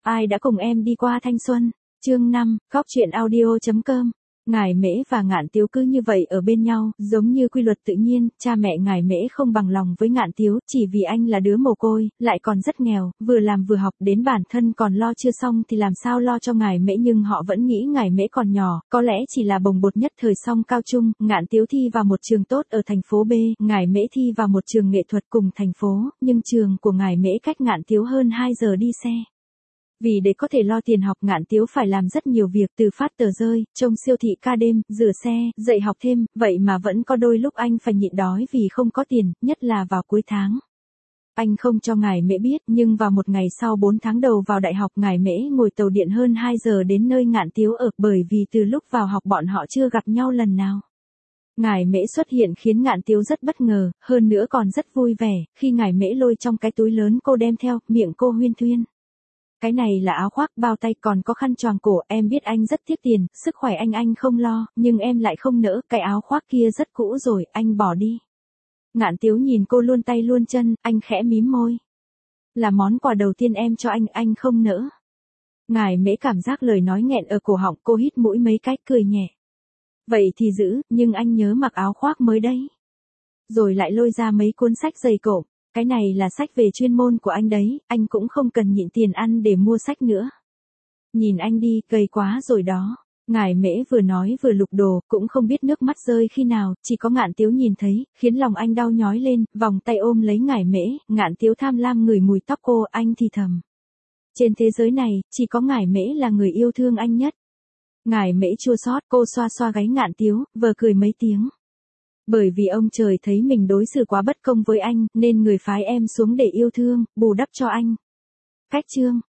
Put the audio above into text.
Ai đã cùng em đi qua thanh xuân? Chương 5, Góc truyện audio.com. Ngải Mễ và Ngạn Tiếu cứ như vậy ở bên nhau, giống như quy luật tự nhiên, cha mẹ Ngải Mễ không bằng lòng với Ngạn Tiếu, chỉ vì anh là đứa mồ côi, lại còn rất nghèo, vừa làm vừa học, đến bản thân còn lo chưa xong thì làm sao lo cho Ngải Mễ, nhưng họ vẫn nghĩ Ngải Mễ còn nhỏ, có lẽ chỉ là bồng bột nhất thời xong cao trung. Ngạn Tiếu thi vào một trường tốt ở thành phố B, Ngải Mễ thi vào một trường nghệ thuật cùng thành phố, nhưng trường của Ngải Mễ cách Ngạn Tiếu hơn 2 giờ đi xe. Vì để có thể lo tiền học, Ngạn Tiếu phải làm rất nhiều việc, từ phát tờ rơi, trông siêu thị ca đêm, rửa xe, dạy học thêm, vậy mà vẫn có đôi lúc anh phải nhịn đói vì không có tiền, nhất là vào cuối tháng. Anh không cho Ngải Mễ biết, nhưng vào một ngày sau 4 tháng đầu vào đại học, Ngải Mễ ngồi tàu điện hơn 2 giờ đến nơi Ngạn Tiếu ở, bởi vì từ lúc vào học bọn họ chưa gặp nhau lần nào. Ngải Mễ xuất hiện khiến Ngạn Tiếu rất bất ngờ, hơn nữa còn rất vui vẻ, khi Ngải Mễ lôi trong cái túi lớn cô đem theo, miệng cô huyên thuyên. Cái này là áo khoác, bao tay, còn có khăn choàng cổ, em biết anh rất tiếc tiền, sức khỏe anh không lo, nhưng em lại không nỡ, cái áo khoác kia rất cũ rồi, anh bỏ đi. Ngạn Tiếu nhìn cô luôn tay luôn chân, anh khẽ mím môi. Là món quà đầu tiên em cho anh không nỡ. Ngải Mễ cảm giác lời nói nghẹn ở cổ họng, cô hít mũi mấy cái, cười nhẹ. Vậy thì giữ, nhưng anh nhớ mặc áo khoác mới đấy. Rồi lại lôi ra mấy cuốn sách dày cộm. Cái này là sách về chuyên môn của anh đấy, anh cũng không cần nhịn tiền ăn để mua sách nữa. Nhìn anh đi, gầy quá rồi đó. Ngải Mễ vừa nói vừa lục đồ, cũng không biết nước mắt rơi khi nào, chỉ có Ngạn Tiếu nhìn thấy, khiến lòng anh đau nhói lên, vòng tay ôm lấy Ngải Mễ, Ngạn Tiếu tham lam ngửi mùi tóc cô, anh thì thầm. Trên thế giới này, chỉ có Ngải Mễ là người yêu thương anh nhất. Ngải Mễ chua xót, cô xoa xoa gáy Ngạn Tiếu, vờ cười mấy tiếng. Bởi vì ông trời thấy mình đối xử quá bất công với anh, nên người phái em xuống để yêu thương, bù đắp cho anh. Cách chương